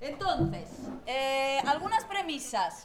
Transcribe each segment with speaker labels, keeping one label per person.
Speaker 1: Entonces, algunas premisas.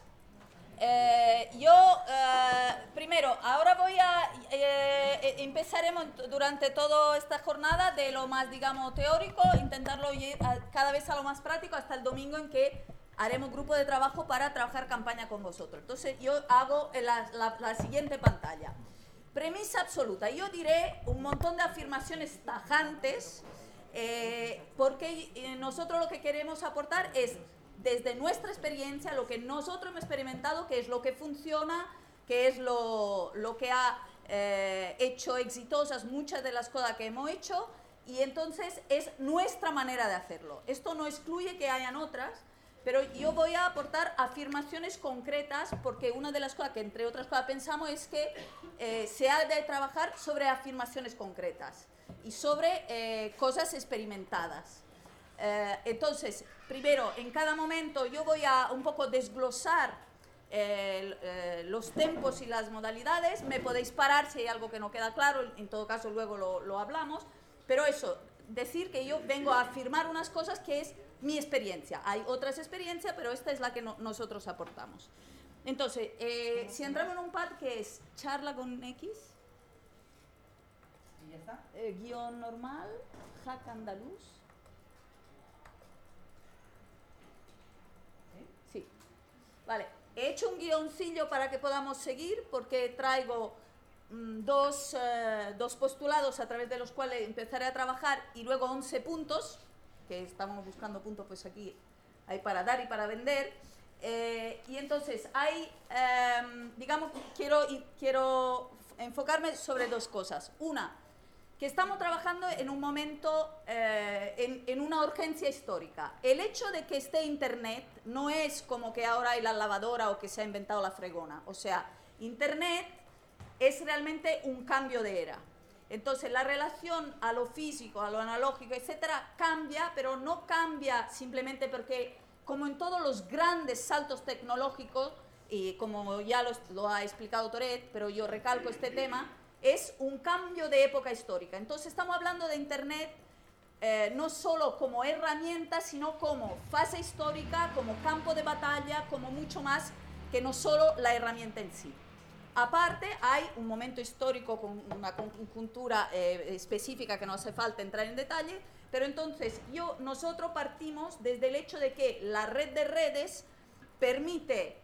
Speaker 1: Primero, ahora empezaremos durante toda esta jornada de lo más, digamos, teórico, intentarlo ir cada vez a lo más práctico hasta el domingo en que haremos grupo de trabajo para trabajar campaña con vosotros. Entonces, yo hago la siguiente pantalla. Premisa absoluta. Yo diré un montón de afirmaciones tajantes porque nosotros lo que queremos aportar es desde nuestra experiencia, lo que nosotros hemos experimentado, que es lo que funciona, que es lo que ha hecho exitosas muchas de las cosas que hemos hecho, y entonces es nuestra manera de hacerlo. Esto no excluye que hayan otras, pero yo voy a aportar afirmaciones concretas, porque una de las cosas que, entre otras cosas, pensamos es que se ha de trabajar sobre afirmaciones concretas y sobre cosas experimentadas. Entonces, primero, en cada momento yo voy a un poco desglosar los tempos y las modalidades. Me podéis parar si hay algo que no queda claro, en todo caso luego lo hablamos, pero eso, decir que yo vengo a afirmar unas cosas que es mi experiencia. Hay otras experiencias, pero esta es la que nosotros aportamos. Entonces, si entramos en un pad que es charla con X,
Speaker 2: ¿y ya está?
Speaker 1: Guión normal, hack andaluz. Sí. Vale, he hecho un guioncillo para que podamos seguir porque traigo dos postulados a través de los cuales empezaré a trabajar y luego 11 puntos, que estamos buscando puntos pues aquí hay para dar y para vender. Y entonces hay, digamos, quiero enfocarme sobre dos cosas. Una, que estamos trabajando en un momento, en una urgencia histórica. El hecho de que esté Internet no es como que ahora hay la lavadora o que se ha inventado la fregona. O sea, Internet es realmente un cambio de era. Entonces, la relación a lo físico, a lo analógico, etcétera, cambia, pero no cambia simplemente porque, como en todos los grandes saltos tecnológicos, y como ya lo ha explicado Toret, pero yo recalco este tema, es un cambio de época histórica. Entonces estamos hablando de Internet no solo como herramienta, sino como fase histórica, como campo de batalla, como mucho más que no solo la herramienta en sí. Aparte, hay un momento histórico con una conjuntura específica que no hace falta entrar en detalle, pero entonces nosotros partimos desde el hecho de que la red de redes permite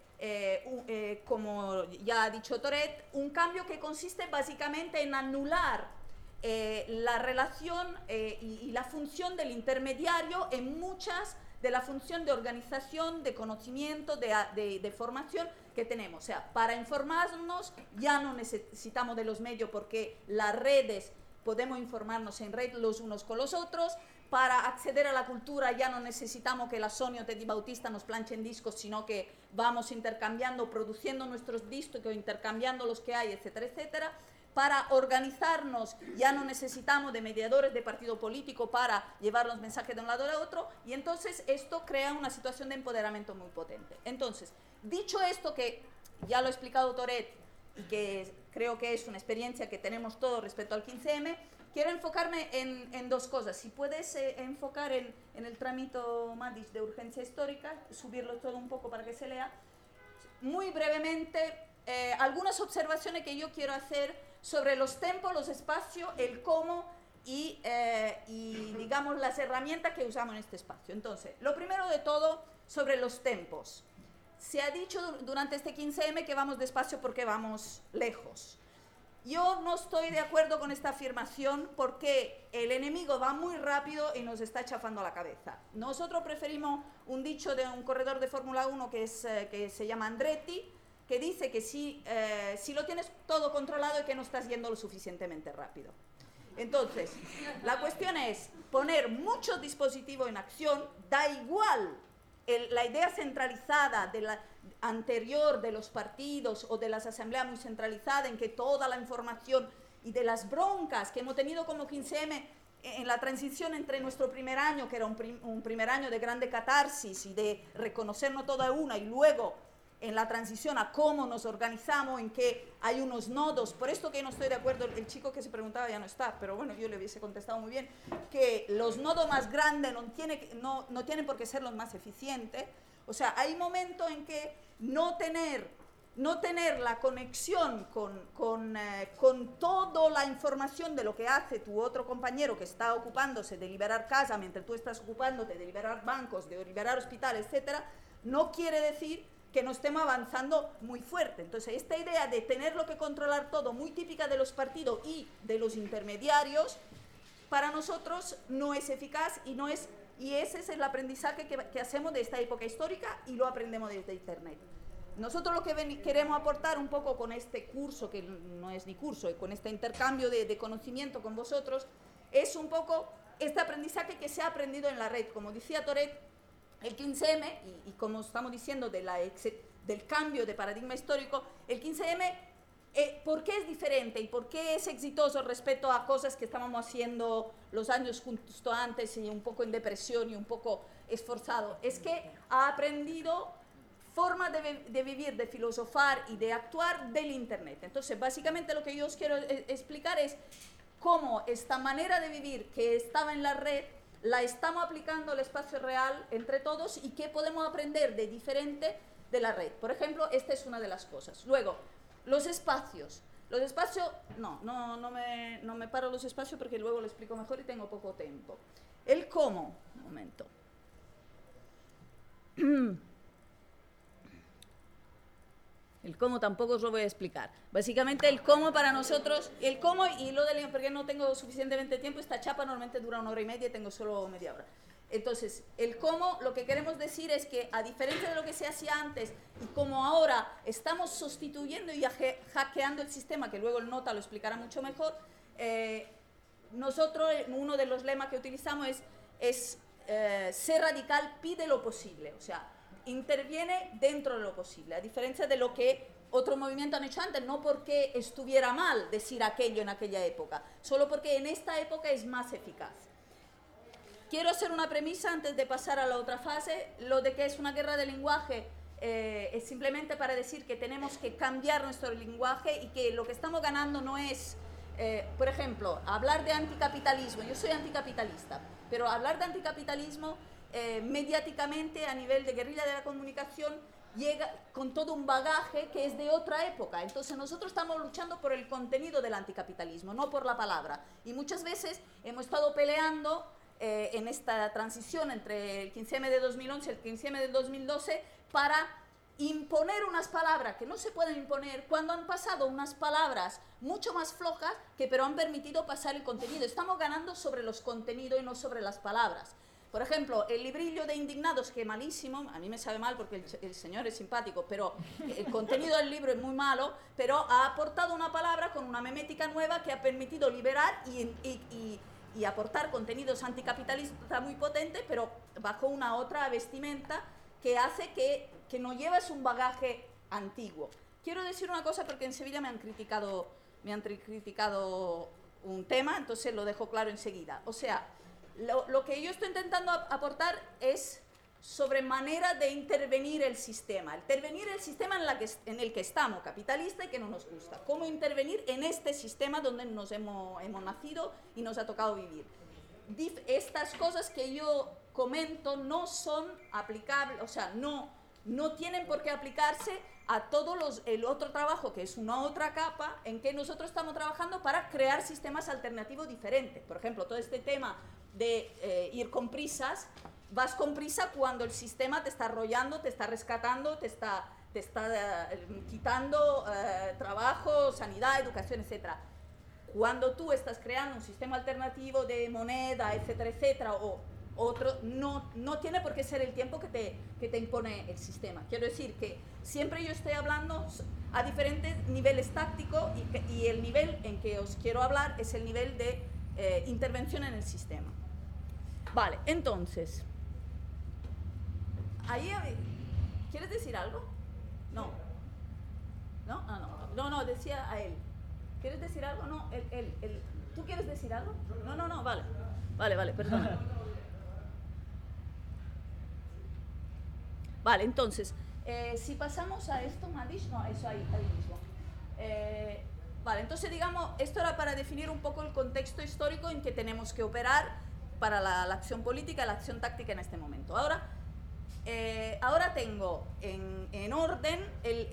Speaker 1: como ya ha dicho Toret, un cambio que consiste básicamente en anular la relación y la función del intermediario en muchas de la función de organización, de conocimiento, de formación que tenemos. O sea, para informarnos ya no necesitamos de los medios porque las redes podemos informarnos en red los unos con los otros. Para acceder a la cultura ya no necesitamos que la Sony o Teddy Bautista nos planchen discos, sino que vamos intercambiando, produciendo nuestros discos, intercambiando los que hay, etcétera, etcétera. Para organizarnos ya no necesitamos de mediadores de partido político para llevar los mensajes de un lado a otro, y entonces esto crea una situación de empoderamiento muy potente. Entonces, dicho esto, que ya lo ha explicado Toret y que creo que es una experiencia que tenemos todos respecto al 15M, quiero enfocarme en dos cosas. Si puedes enfocar en el trámite Madis de urgencia histórica, subirlo todo un poco para que se lea. Muy brevemente, algunas observaciones que yo quiero hacer sobre los tempos, los espacios, el cómo y digamos, las herramientas que usamos en este espacio. Entonces, lo primero de todo, sobre los tempos. Se ha dicho durante este 15M que vamos despacio porque vamos lejos. Yo no estoy de acuerdo con esta afirmación porque el enemigo va muy rápido y nos está chafando la cabeza. Nosotros preferimos un dicho de un corredor de Fórmula 1 que se llama Andretti, que dice que si lo tienes todo controlado es que no estás yendo lo suficientemente rápido. Entonces, la cuestión es poner muchos dispositivos en acción, da igual la idea centralizada de la anterior de los partidos o de las asambleas muy centralizada en que toda la información y de las broncas que hemos tenido como 15M en la transición entre nuestro primer año, que era un primer año de grande catarsis y de reconocernos toda una, y luego en la transición a cómo nos organizamos, en que hay unos nodos. Por esto que no estoy de acuerdo, el chico que se preguntaba ya no está, pero bueno, yo le hubiese contestado muy bien, que los nodos más grandes no tienen por qué ser los más eficientes. O sea, hay momentos en que no tener la conexión con toda la información de lo que hace tu otro compañero que está ocupándose de liberar casa mientras tú estás ocupándote de liberar bancos, de liberar hospitales, etcétera, no quiere decir que no estemos avanzando muy fuerte. Entonces, esta idea de tenerlo que controlar todo, muy típica de los partidos y de los intermediarios, para nosotros no es eficaz y ese es el aprendizaje que hacemos de esta época histórica y lo aprendemos desde Internet. Nosotros lo que queremos aportar un poco con este curso, que no es ni curso, y con este intercambio de conocimiento con vosotros, es un poco este aprendizaje que se ha aprendido en la red. Como decía Toret, el 15M, y como estamos diciendo del cambio de paradigma histórico, el 15M, ¿por qué es diferente y por qué es exitoso respecto a cosas que estábamos haciendo los años justo antes y un poco en depresión y un poco esforzado? Es que ha aprendido forma de vivir, de filosofar y de actuar del Internet. Entonces, básicamente lo que yo os quiero explicar es cómo esta manera de vivir que estaba en la red la estamos aplicando al espacio real entre todos y qué podemos aprender de diferente de la red. Por ejemplo, esta es una de las cosas. Luego, los espacios. Los espacios, no me paro los espacios porque luego lo explico mejor y tengo poco tiempo. El cómo, un momento. El cómo tampoco os lo voy a explicar. Básicamente el cómo para nosotros, el cómo y lo del, porque no tengo suficientemente tiempo, esta chapa normalmente dura 1 hora y media y tengo solo media hora. Entonces, el cómo, lo que queremos decir es que a diferencia de lo que se hacía antes y como ahora estamos sustituyendo y hackeando el sistema, que luego el Nota lo explicará mucho mejor, nosotros, uno de los lemas que utilizamos es ser radical, pide lo posible, o sea, interviene dentro de lo posible, a diferencia de lo que otro movimiento han hecho antes, no porque estuviera mal decir aquello en aquella época, solo porque en esta época es más eficaz. Quiero hacer una premisa antes de pasar a la otra fase. Lo de que es una guerra de lenguaje es simplemente para decir que tenemos que cambiar nuestro lenguaje y que lo que estamos ganando no es, por ejemplo, hablar de anticapitalismo. Yo soy anticapitalista, pero hablar de anticapitalismo mediáticamente a nivel de guerrilla de la comunicación llega con todo un bagaje que es de otra época. Entonces nosotros estamos luchando por el contenido del anticapitalismo, no por la palabra. Y muchas veces hemos estado peleando en esta transición entre el 15M de 2011 y el 15M de 2012 para imponer unas palabras que no se pueden imponer cuando han pasado unas palabras mucho más flojas que pero han permitido pasar el contenido. Estamos ganando sobre los contenidos y no sobre las palabras. Por ejemplo, el librillo de Indignados, que es malísimo, a mí me sabe mal porque el señor es simpático, pero el contenido del libro es muy malo, pero ha aportado una palabra con una memética nueva que ha permitido liberar y aportar contenidos anticapitalistas muy potentes, pero bajo una otra vestimenta que hace que no lleves un bagaje antiguo. Quiero decir una cosa porque en Sevilla me han criticado un tema, entonces lo dejo claro enseguida. O sea, lo que yo estoy intentando aportar es sobre manera de intervenir el sistema en el que estamos, capitalista y que no nos gusta. Cómo intervenir en este sistema donde nos hemos nacido y nos ha tocado vivir. Estas cosas que yo comento no son aplicables, o sea, no tienen por qué aplicarse a todo el otro trabajo, que es una otra capa en que nosotros estamos trabajando para crear sistemas alternativos diferentes. Por ejemplo, todo este tema de ir con prisas, vas con prisa cuando el sistema te está arrollando, te está rescatando, te está quitando trabajo, sanidad, educación, etc. Cuando tú estás creando un sistema alternativo de moneda, etcétera, o otro, no tiene por qué ser el tiempo que te impone el sistema. Quiero decir que siempre yo estoy hablando a diferentes niveles tácticos y el nivel en que os quiero hablar es el nivel de intervención en el sistema. Vale, entonces, ¿quieres decir algo? No. No, decía a él. ¿Quieres decir algo? No, él. ¿Tú quieres decir algo? No, vale, perdón. Vale, entonces, Si pasamos a esto, Madish, no, eso ahí mismo. Vale, entonces digamos, esto era para definir un poco el contexto histórico en que tenemos que operar para la acción política, la acción táctica en este momento. Ahora tengo en orden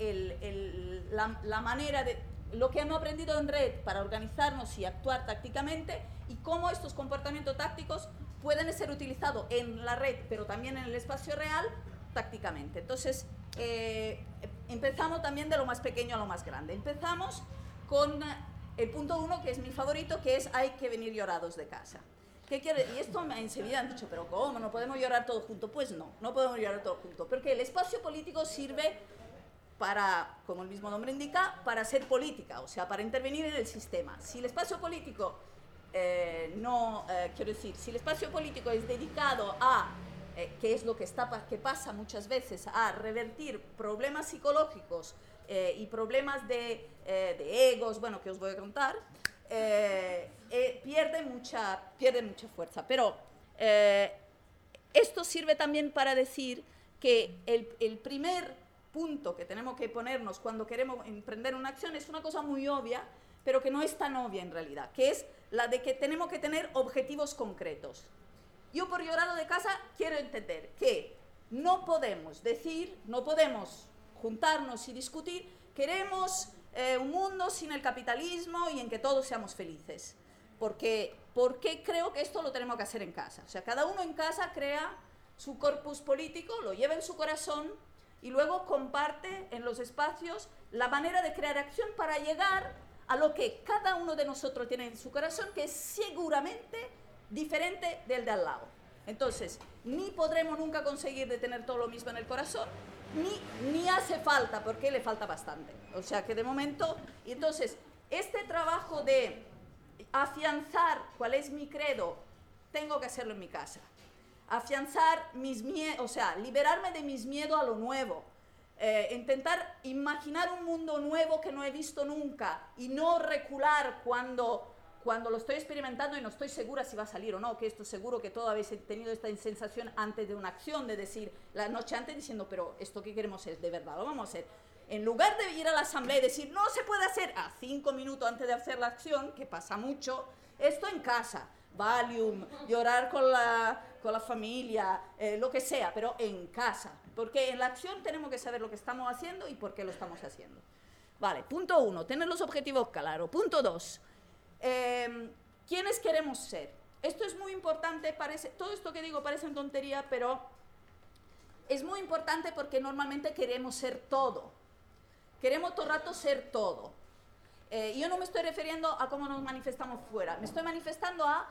Speaker 1: la manera de lo que hemos aprendido en red para organizarnos y actuar tácticamente y cómo estos comportamientos tácticos pueden ser utilizados en la red, pero también en el espacio real, tácticamente. Entonces, empezamos también de lo más pequeño a lo más grande. Empezamos con el punto 1, que es mi favorito, que es hay que venir llorados de casa. ¿Qué quiere? Y esto enseguida han dicho, pero ¿cómo? ¿No podemos llorar todos juntos? Pues no podemos llorar todos juntos, porque el espacio político sirve para, como el mismo nombre indica, para hacer política, o sea, para intervenir en el sistema. Si el espacio político quiero decir, si el espacio político es dedicado a que es lo que pasa muchas veces, a revertir problemas psicológicos y problemas de egos, bueno, que os voy a contar, pierde mucha fuerza. Pero esto sirve también para decir que el primer punto que tenemos que ponernos cuando queremos emprender una acción es una cosa muy obvia, pero que no es tan obvia en realidad, que es la de que tenemos que tener objetivos concretos. Yo por llorado de casa quiero entender que no podemos juntarnos y discutir, queremos un mundo sin el capitalismo y en que todos seamos felices. Porque creo que esto lo tenemos que hacer en casa. O sea, cada uno en casa crea su corpus político, lo lleva en su corazón y luego comparte en los espacios la manera de crear acción para llegar a lo que cada uno de nosotros tiene en su corazón, que es seguramente diferente del de al lado. Entonces, ni podremos nunca conseguir de tener todo lo mismo en el corazón, ni hace falta, porque le falta bastante. O sea que de momento, y entonces, este trabajo de afianzar cuál es mi credo, tengo que hacerlo en mi casa. Afianzar mis miedos, o sea, liberarme de mis miedos a lo nuevo. Intentar imaginar un mundo nuevo que no he visto nunca y no recular cuando lo estoy experimentando y no estoy segura si va a salir o no, que esto seguro que todos habéis tenido esta sensación antes de una acción, de decir, la noche antes diciendo, pero esto que queremos es, de verdad lo vamos a hacer. En lugar de ir a la asamblea y decir, no se puede hacer a 5 minutos antes de hacer la acción, que pasa mucho, esto en casa, Valium, llorar con la familia, lo que sea, pero en casa. Porque en la acción tenemos que saber lo que estamos haciendo y por qué lo estamos haciendo. Vale, punto 1, tener los objetivos claros. Punto 2, ¿quiénes queremos ser? Esto es muy importante, todo esto que digo parece una tontería, pero es muy importante porque normalmente queremos ser todo. Queremos todo el rato ser todo. Yo no me estoy refiriendo a cómo nos manifestamos fuera, me estoy manifestando a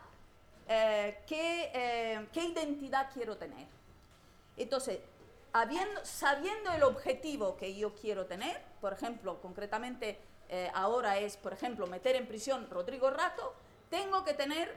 Speaker 1: qué identidad quiero tener. Entonces, sabiendo el objetivo que yo quiero tener, por ejemplo, concretamente ahora es, por ejemplo, meter en prisión Rodrigo Rato, tengo que tener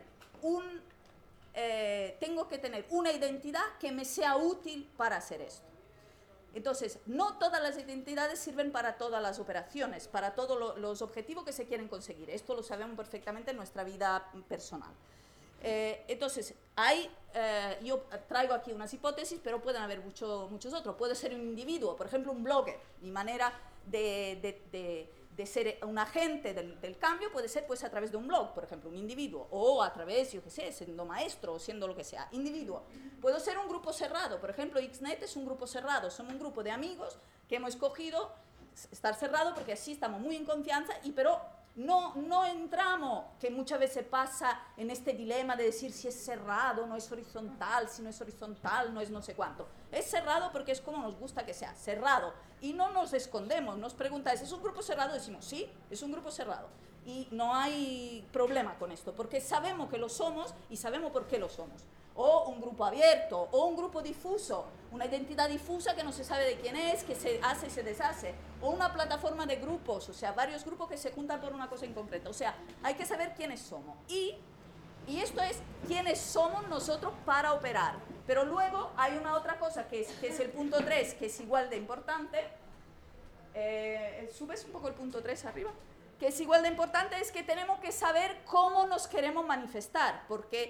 Speaker 1: una identidad que me sea útil para hacer esto. Entonces, no todas las identidades sirven para todas las operaciones, para todos los objetivos que se quieren conseguir. Esto lo sabemos perfectamente en nuestra vida personal. Entonces, yo traigo aquí unas hipótesis, pero pueden haber muchos otros. Puede ser un individuo, por ejemplo, un blogger. Mi manera de ser un agente del cambio puede ser pues a través de un blog, por ejemplo, un individuo, o a través, yo qué sé, siendo maestro o siendo lo que sea, individuo. Puedo ser un grupo cerrado, por ejemplo, Xnet es un grupo cerrado, somos un grupo de amigos que hemos escogido estar cerrado porque así estamos muy en confianza, pero no entramos, que muchas veces pasa en este dilema de decir si es cerrado, no es horizontal, si no es horizontal, no es no sé cuánto. Es cerrado porque es como nos gusta que sea, cerrado. Y no nos escondemos, nos preguntáis, ¿es un grupo cerrado? Decimos, sí, es un grupo cerrado. Y no hay problema con esto, porque sabemos que lo somos y sabemos por qué lo somos. O un grupo abierto, o un grupo difuso, una identidad difusa que no se sabe de quién es, que se hace y se deshace, o una plataforma de grupos, o sea, varios grupos que se juntan por una cosa en concreto. O sea, hay que saber quiénes somos. Y esto es quiénes somos nosotros para operar. Pero luego hay una otra cosa que es el punto 3, que es igual de importante. ¿Subes un poco el punto 3 arriba? Que es igual de importante, es que tenemos que saber cómo nos queremos manifestar, porque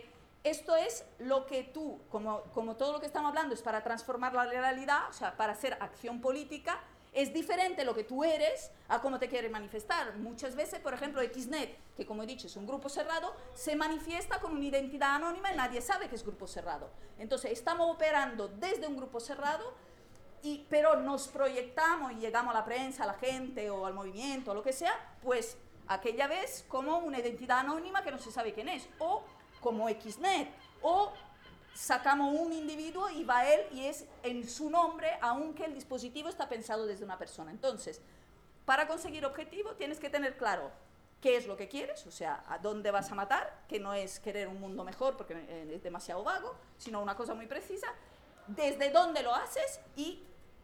Speaker 1: esto es lo que tú, como todo lo que estamos hablando es para transformar la realidad, o sea, para hacer acción política, es diferente lo que tú eres a cómo te quieres manifestar. Muchas veces, por ejemplo, Xnet, que como he dicho es un grupo cerrado, se manifiesta con una identidad anónima y nadie sabe que es grupo cerrado. Entonces, estamos operando desde un grupo cerrado, pero nos proyectamos y llegamos a la prensa, a la gente o al movimiento, o lo que sea, pues aquella vez como una identidad anónima que no se sabe quién es, o como Xnet, o sacamos un individuo y va él y es en su nombre, aunque el dispositivo está pensado desde una persona. Entonces, para conseguir objetivo tienes que tener claro qué es lo que quieres, o sea, a dónde vas a matar, que no es querer un mundo mejor porque es demasiado vago, sino una cosa muy precisa, desde dónde lo haces y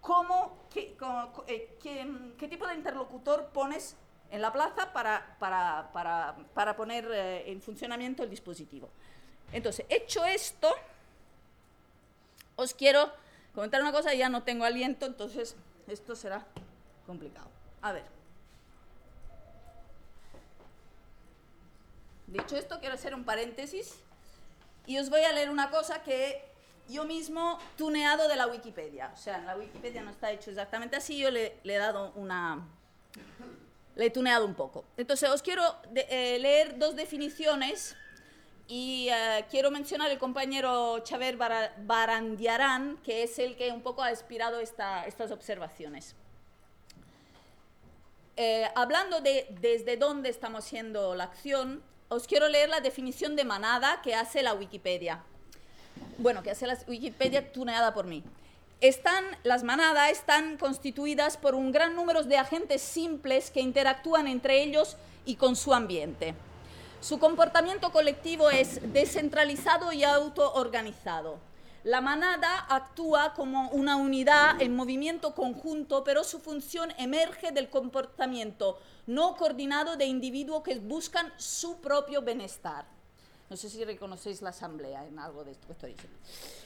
Speaker 1: qué tipo de interlocutor pones en la plaza para poner en funcionamiento el dispositivo. Entonces, hecho esto, os quiero comentar una cosa, ya no tengo aliento, entonces esto será complicado. A ver. Dicho esto, quiero hacer un paréntesis y os voy a leer una cosa que yo mismo tuneado de la Wikipedia. O sea, en la Wikipedia no está hecho exactamente así, yo le he dado le he tuneado un poco. Entonces, os quiero leer dos definiciones y quiero mencionar el compañero Xavier Barandiarán, que es el que un poco ha inspirado estas observaciones. Hablando de desde dónde estamos haciendo la acción, os quiero leer la definición de manada que hace la Wikipedia. Bueno, que hace la Wikipedia tuneada por mí. Las manadas están constituidas por un gran número de agentes simples que interactúan entre ellos y con su ambiente. Su comportamiento colectivo es descentralizado y autoorganizado. La manada actúa como una unidad en movimiento conjunto, pero su función emerge del comportamiento no coordinado de individuos que buscan su propio bienestar. No sé si reconocéis la asamblea en algo de esto que estoy diciendo.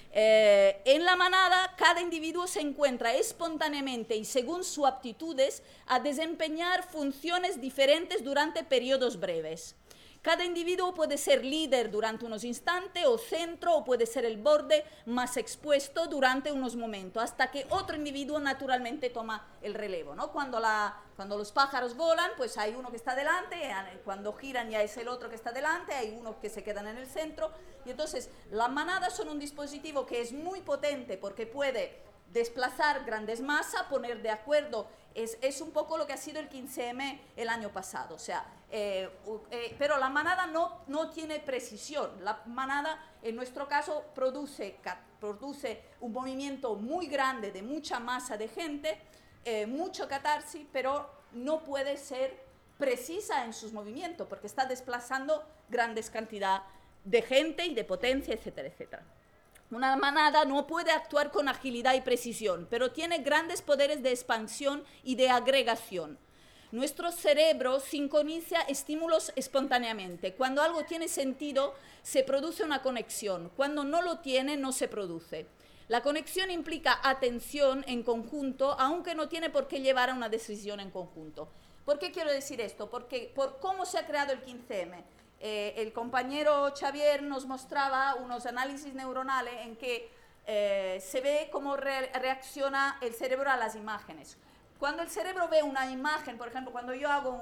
Speaker 1: En la manada, cada individuo se encuentra espontáneamente y según sus aptitudes a desempeñar funciones diferentes durante periodos breves. Cada individuo puede ser líder durante unos instantes o centro, o puede ser el borde más expuesto durante unos momentos, hasta que otro individuo naturalmente toma el relevo, ¿no? Cuando los pájaros volan, pues hay uno que está delante, cuando giran ya es el otro que está delante, hay unos que se quedan en el centro, y entonces las manadas son un dispositivo que es muy potente porque puede desplazar grandes masas, poner de acuerdo, es un poco lo que ha sido el 15M el año pasado, o sea, pero la manada no tiene precisión. La manada, en nuestro caso, produce un movimiento muy grande de mucha masa de gente, mucho catarsis, pero no puede ser precisa en sus movimientos porque está desplazando grandes cantidades de gente y de potencia, etcétera, etcétera. Una manada no puede actuar con agilidad y precisión, pero tiene grandes poderes de expansión y de agregación. Nuestro cerebro sincroniza estímulos espontáneamente. Cuando algo tiene sentido, se produce una conexión. Cuando no lo tiene, no se produce. La conexión implica atención en conjunto, aunque no tiene por qué llevar a una decisión en conjunto. ¿Por qué quiero decir esto? Porque por cómo se ha creado el 15M. El compañero Xavier nos mostraba unos análisis neuronales en que se ve cómo reacciona el cerebro a las imágenes. Cuando el cerebro ve una imagen, por ejemplo, cuando yo hago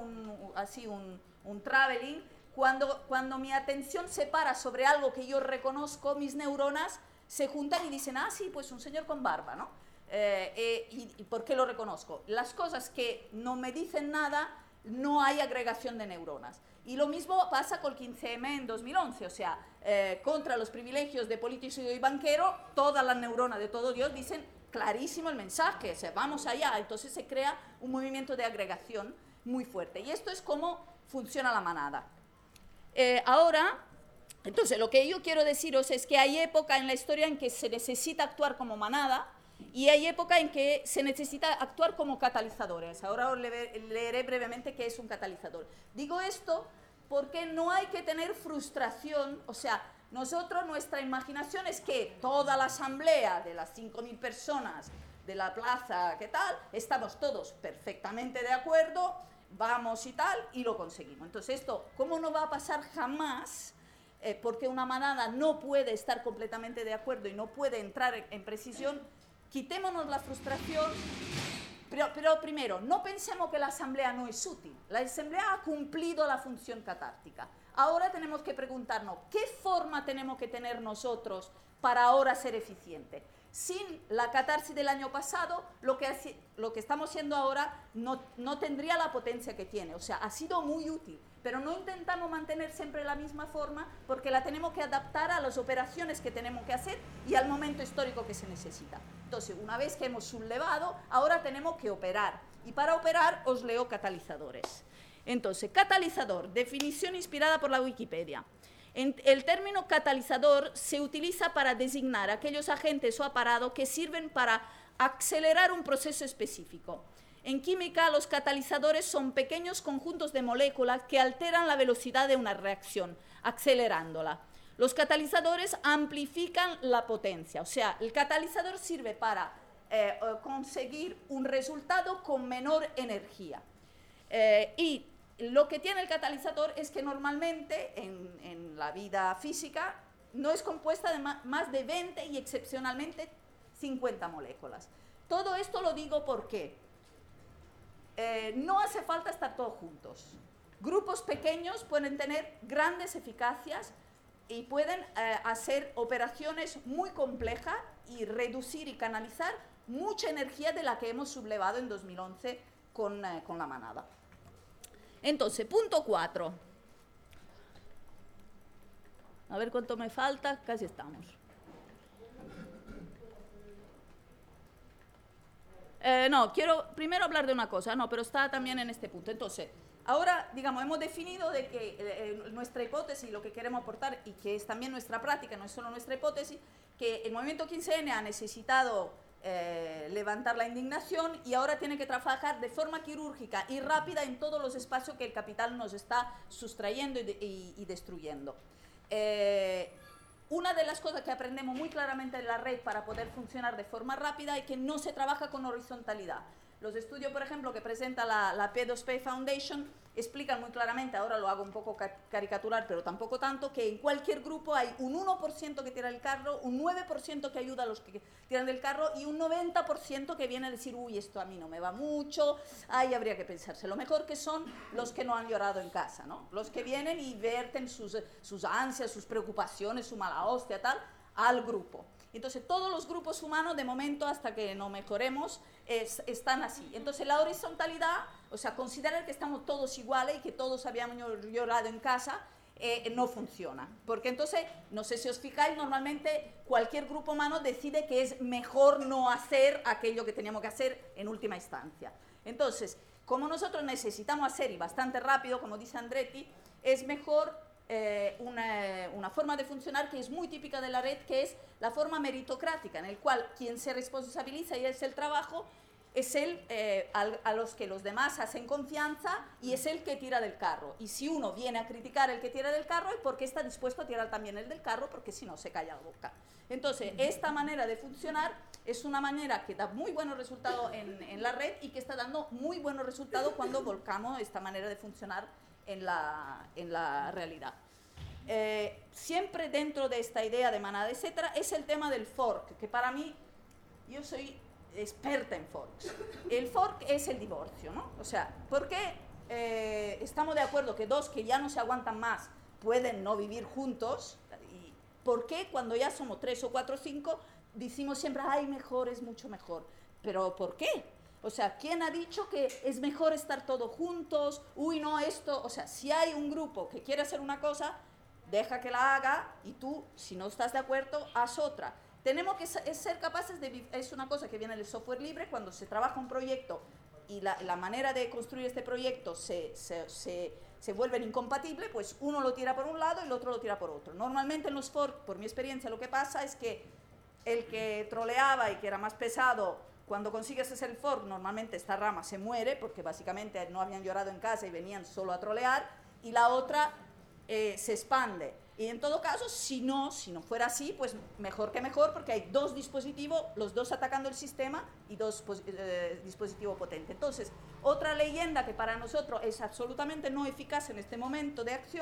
Speaker 1: un traveling, cuando mi atención se para sobre algo que yo reconozco, mis neuronas se juntan y dicen, ah, sí, pues un señor con barba, ¿no? ¿Y por qué lo reconozco? Las cosas que no me dicen nada, no hay agregación de neuronas. Y lo mismo pasa con el 15M en 2011, o sea, contra los privilegios de político y banquero, todas las neuronas de todo Dios dicen clarísimo el mensaje, o sea, vamos allá. Entonces se crea un movimiento de agregación muy fuerte. Y esto es cómo funciona la manada. Ahora, entonces, lo que yo quiero deciros es que hay época en la historia en que se necesita actuar como manada, y hay época en que se necesita actuar como catalizadores. Ahora os leeré brevemente qué es un catalizador. Digo esto porque no hay que tener frustración, o sea, nosotros, nuestra imaginación es que toda la asamblea de las 5.000 personas de la plaza, ¿qué tal? Estamos todos perfectamente de acuerdo, vamos y tal, y lo conseguimos. Entonces esto, ¿cómo no va a pasar jamás? porque una manada no puede estar completamente de acuerdo y no puede entrar en precisión, quitémonos la frustración. Pero primero, no pensemos que la asamblea no es útil. La asamblea ha cumplido la función catártica. Ahora tenemos que preguntarnos, ¿qué forma tenemos que tener nosotros para ahora ser eficiente? Sin la catarsis del año pasado, lo que estamos haciendo ahora no tendría la potencia que tiene. O sea, ha sido muy útil, pero no intentamos mantener siempre la misma forma porque la tenemos que adaptar a las operaciones que tenemos que hacer y al momento histórico que se necesita. Entonces, una vez que hemos sublevado, ahora tenemos que operar. Y para operar os leo catalizadores. Entonces, catalizador, definición inspirada por la Wikipedia. El término catalizador se utiliza para designar aquellos agentes o aparatos que sirven para acelerar un proceso específico. En química, los catalizadores son pequeños conjuntos de moléculas que alteran la velocidad de una reacción, acelerándola. Los catalizadores amplifican la potencia, o sea, el catalizador sirve para conseguir un resultado con menor energía. Y lo que tiene el catalizador es que normalmente en la vida física no es compuesta de más de 20 y excepcionalmente 50 moléculas. Todo esto lo digo porque no hace falta estar todos juntos. Grupos pequeños pueden tener grandes eficacias y pueden hacer operaciones muy complejas y reducir y canalizar mucha energía de la que hemos sublevado en 2011 con la manada. Entonces, punto 4. A ver cuánto me falta, casi estamos. No, quiero primero hablar de una cosa, no, pero está también en este punto. Entonces, ahora, digamos, hemos definido de que nuestra hipótesis, lo que queremos aportar, y que es también nuestra práctica, no es solo nuestra hipótesis, que el movimiento 15N ha necesitado levantar la indignación y ahora tiene que trabajar de forma quirúrgica y rápida en todos los espacios que el capital nos está sustrayendo y destruyendo. Una de las cosas que aprendemos muy claramente en la red para poder funcionar de forma rápida es que no se trabaja con horizontalidad. Los estudios, por ejemplo, que presenta la P2P Foundation explican muy claramente, ahora lo hago un poco caricatural, pero tampoco tanto, que en cualquier grupo hay un 1% que tira el carro, un 9% que ayuda a los que tiran del carro y un 90% que viene a decir, uy, esto a mí no me va mucho, ahí habría que pensarse. Lo mejor que son los que no han llorado en casa, ¿no? Los que vienen y verten sus ansias, sus preocupaciones, su mala hostia, tal, al grupo. Entonces, todos los grupos humanos, de momento, hasta que no mejoremos, están así. Entonces, la horizontalidad, o sea, considerar que estamos todos iguales y que todos habíamos llorado en casa, no funciona. Porque entonces, no sé si os fijáis, normalmente cualquier grupo humano decide que es mejor no hacer aquello que teníamos que hacer en última instancia. Entonces, como nosotros necesitamos hacer, y bastante rápido, como dice Andretti, es mejor una forma de funcionar que es muy típica de la red, que es la forma meritocrática, en el cual quien se responsabiliza y es el trabajo, es él a los que los demás hacen confianza y es el que tira del carro. Y si uno viene a criticar el que tira del carro es porque está dispuesto a tirar también el del carro, porque si no se calla la boca. Entonces, esta manera de funcionar es una manera que da muy buenos resultados en la red y que está dando muy buenos resultados cuando volcamos esta manera de funcionar en la realidad. Siempre dentro de esta idea de manada, etcétera, es el tema del fork, que para mí, yo soy experta en forks. El fork es el divorcio, ¿no? O sea, ¿por qué estamos de acuerdo que dos que ya no se aguantan más pueden no vivir juntos? ¿Y por qué cuando ya somos 3 o 4 o 5 decimos siempre, ay, mejor es mucho mejor? ¿Pero por qué? O sea, ¿quién ha dicho que es mejor estar todos juntos? Uy, no, esto... O sea, si hay un grupo que quiere hacer una cosa, deja que la haga y tú, si no estás de acuerdo, haz otra. Tenemos que ser capaces de... Es una cosa que viene del software libre, cuando se trabaja un proyecto y la manera de construir este proyecto se vuelven incompatibles, pues uno lo tira por un lado y el otro lo tira por otro. Normalmente en los forks, por mi experiencia, lo que pasa es que el que troleaba y que era más pesado, cuando consigues hacer el fork, normalmente esta rama se muere, porque básicamente no habían llorado en casa y venían solo a trolear, y la otra se expande. Y en todo caso, si no fuera así, pues mejor que mejor, porque hay dos dispositivos, los dos atacando el sistema y dos dispositivos potentes. Entonces, otra leyenda que para nosotros es absolutamente no eficaz en este momento de acción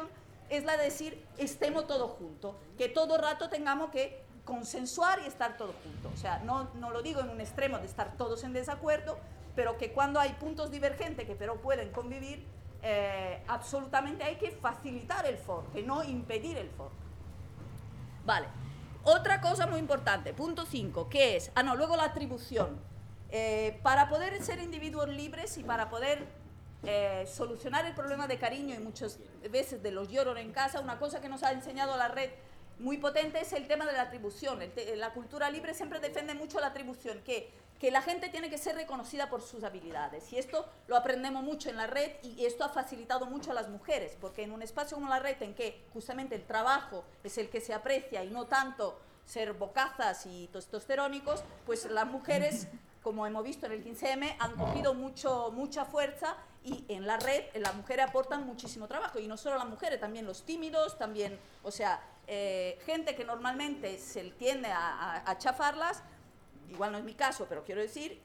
Speaker 1: es la de decir, estemos todos juntos, que todo rato tengamos que consensuar y estar todos juntos. O sea, no lo digo en un extremo de estar todos en desacuerdo, pero que cuando hay puntos divergentes que pero pueden convivir, absolutamente hay que facilitar el foro, que no impedir el foro. Vale. Otra cosa muy importante, punto 5, que es, luego la atribución. Para poder ser individuos libres y para poder solucionar el problema de cariño y muchas veces de los lloros en casa, una cosa que nos ha enseñado la red muy potente es el tema de la atribución. La cultura libre siempre defiende mucho la atribución, que la gente tiene que ser reconocida por sus habilidades. Y esto lo aprendemos mucho en la red y esto ha facilitado mucho a las mujeres, porque en un espacio como la red, en que justamente el trabajo es el que se aprecia y no tanto ser bocazas y testosterónicos, pues las mujeres, como hemos visto en el 15M, han cogido mucha fuerza y en la red las mujeres aportan muchísimo trabajo. Y no solo las mujeres, también los tímidos, también, o sea, gente que normalmente se tiende a chafarlas, igual no es mi caso, pero quiero decir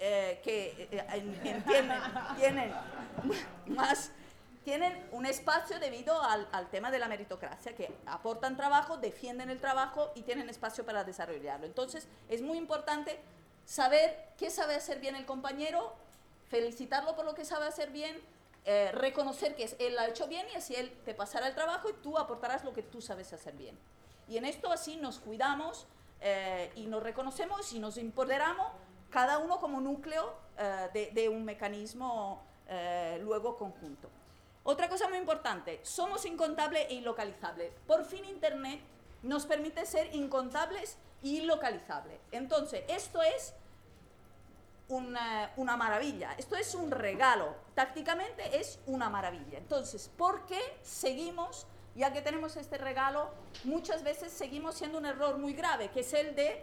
Speaker 1: tienen un espacio debido al tema de la meritocracia, que aportan trabajo, defienden el trabajo y tienen espacio para desarrollarlo. Entonces, es muy importante saber qué sabe hacer bien el compañero, felicitarlo por lo que sabe hacer bien, reconocer que él lo ha hecho bien y así él te pasará el trabajo y tú aportarás lo que tú sabes hacer bien. Y en esto así nos cuidamos y nos reconocemos y nos empoderamos, cada uno como núcleo de un mecanismo luego conjunto. Otra cosa muy importante, somos incontables e ilocalizables. Por fin Internet nos permite ser incontables e ilocalizables. Entonces, esto es una maravilla, esto es un regalo, tácticamente es una maravilla. Entonces, ¿por qué seguimos, ya que tenemos este regalo, muchas veces seguimos siendo un error muy grave, que es el de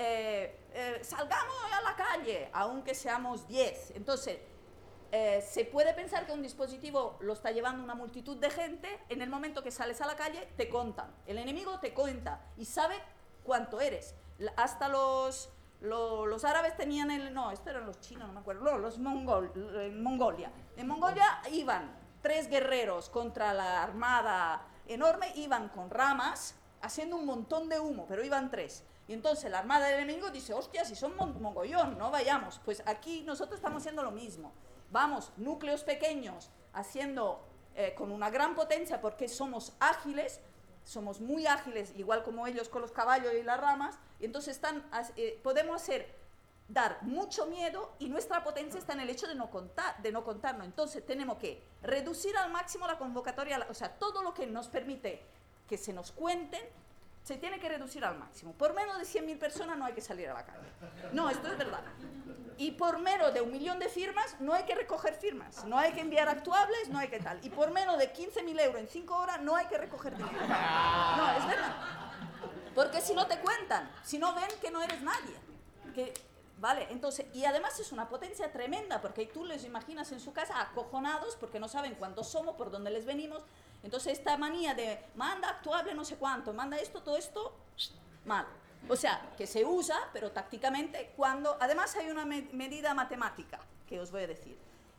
Speaker 1: salgamos a la calle, aunque seamos 10? Entonces, se puede pensar que un dispositivo lo está llevando una multitud de gente, en el momento que sales a la calle te contan, el enemigo te cuenta y sabe cuánto eres. Hasta los árabes tenían esto eran los chinos, no me acuerdo, no, los Mongolia. En Mongolia iban 3 guerreros contra la armada enorme, iban con ramas haciendo un montón de humo, pero iban 3. Y entonces la armada del enemigo dice, hostia, si son mogollón, no vayamos. Pues aquí nosotros estamos haciendo lo mismo. Vamos, núcleos pequeños, haciendo con una gran potencia porque somos ágiles, somos muy ágiles, igual como ellos con los caballos y las ramas, y entonces podemos dar mucho miedo y nuestra potencia está en el hecho de no contarnos. Entonces tenemos que reducir al máximo la convocatoria, o sea, todo lo que nos permite que se nos cuenten, se tiene que reducir al máximo. Por menos de 100.000 personas no hay que salir a la calle. No, esto es verdad. Y por menos de 1 millón de firmas no hay que recoger firmas, no hay que enviar actuables, no hay que tal. Y por menos de 15.000 euros en 5 horas no hay que recoger dinero. No, es verdad. Porque si no te cuentan, si no ven que no eres nadie. Vale, entonces, y además es una potencia tremenda, porque tú les imaginas en su casa acojonados porque no saben cuántos somos, por dónde les venimos. Entonces esta manía de manda actuable no sé cuánto, manda esto, todo esto, mal. O sea, que se usa, pero tácticamente, cuando... Además hay una medida matemática, que os voy a decir.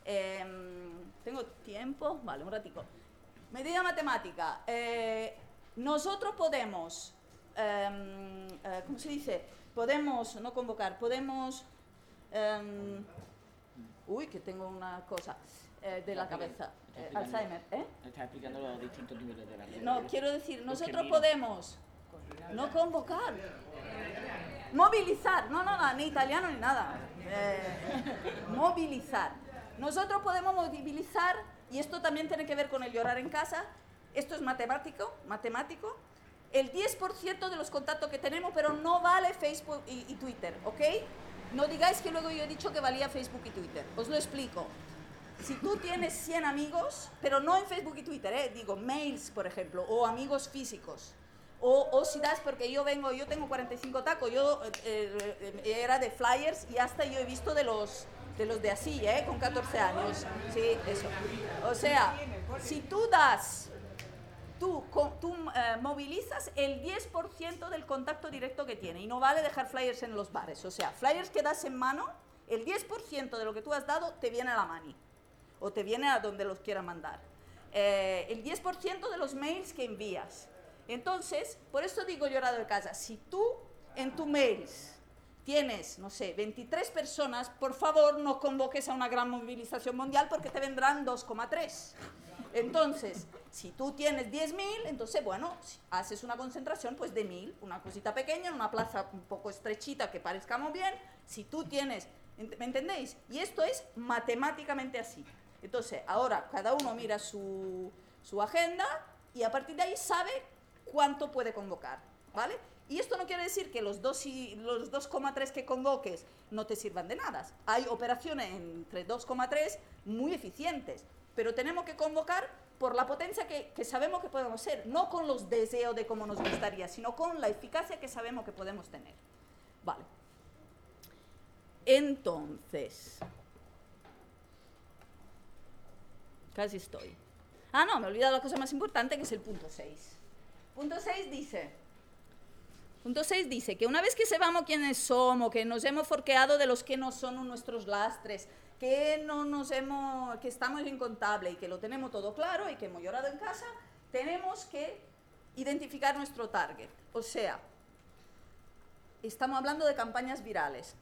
Speaker 1: ¿Tengo tiempo? Vale, un ratico. Medida matemática. Nosotros podemos... ¿cómo se dice? Podemos, no convocar, podemos... uy, que tengo una cosa de la cabeza. Alzheimer, ¿eh?
Speaker 2: Está explicando los distintos niveles de la red.
Speaker 1: No, quiero decir, nosotros podemos... No convocar. Movilizar. No, ni italiano ni nada. Movilizar. Nosotros podemos movilizar, y esto también tiene que ver con el llorar en casa. Esto es matemático. El 10% de los contactos que tenemos, pero no vale Facebook y Twitter, ¿ok? No digáis que luego yo he dicho que valía Facebook y Twitter. Os lo explico. Si tú tienes 100 amigos, pero no en Facebook y Twitter, digo mails, por ejemplo, o amigos físicos, o si das, porque yo tengo 45 tacos, yo era de flyers y hasta yo he visto de los de así, con 14 años, sí, eso. O sea, si tú das, tú movilizas el 10% del contacto directo que tiene, y no vale dejar flyers en los bares, o sea, flyers que das en mano, el 10% de lo que tú has dado te viene a la mani, o te viene a donde los quieras mandar. el 10% de los mails que envías. Entonces, por eso digo llorado de casa, si tú en tu mails tienes, no sé, 23 personas, por favor no convoques a una gran movilización mundial porque te vendrán 2,3. Entonces, si tú tienes 10.000, entonces, bueno, si haces una concentración pues de 1.000, una cosita pequeña, en una plaza un poco estrechita que parezcamos bien. Si tú tienes, ¿me entendéis? Y esto es matemáticamente así. Entonces, ahora cada uno mira su agenda y a partir de ahí sabe cuánto puede convocar, ¿vale? Y esto no quiere decir que los 2,3 que convoques no te sirvan de nada. Hay operaciones entre 2,3 muy eficientes, pero tenemos que convocar por la potencia que sabemos que podemos ser, no con los deseos de cómo nos gustaría, sino con la eficacia que sabemos que podemos tener. Vale. Entonces, casi estoy. Ah, no, me he olvidado la cosa más importante, que es el punto 6. Punto 6 dice que una vez que sepamos quiénes somos, que nos hemos forqueado de los que no son nuestros lastres, que estamos incontables y que lo tenemos todo claro y que hemos llorado en casa, tenemos que identificar nuestro target. O sea, estamos hablando de campañas virales.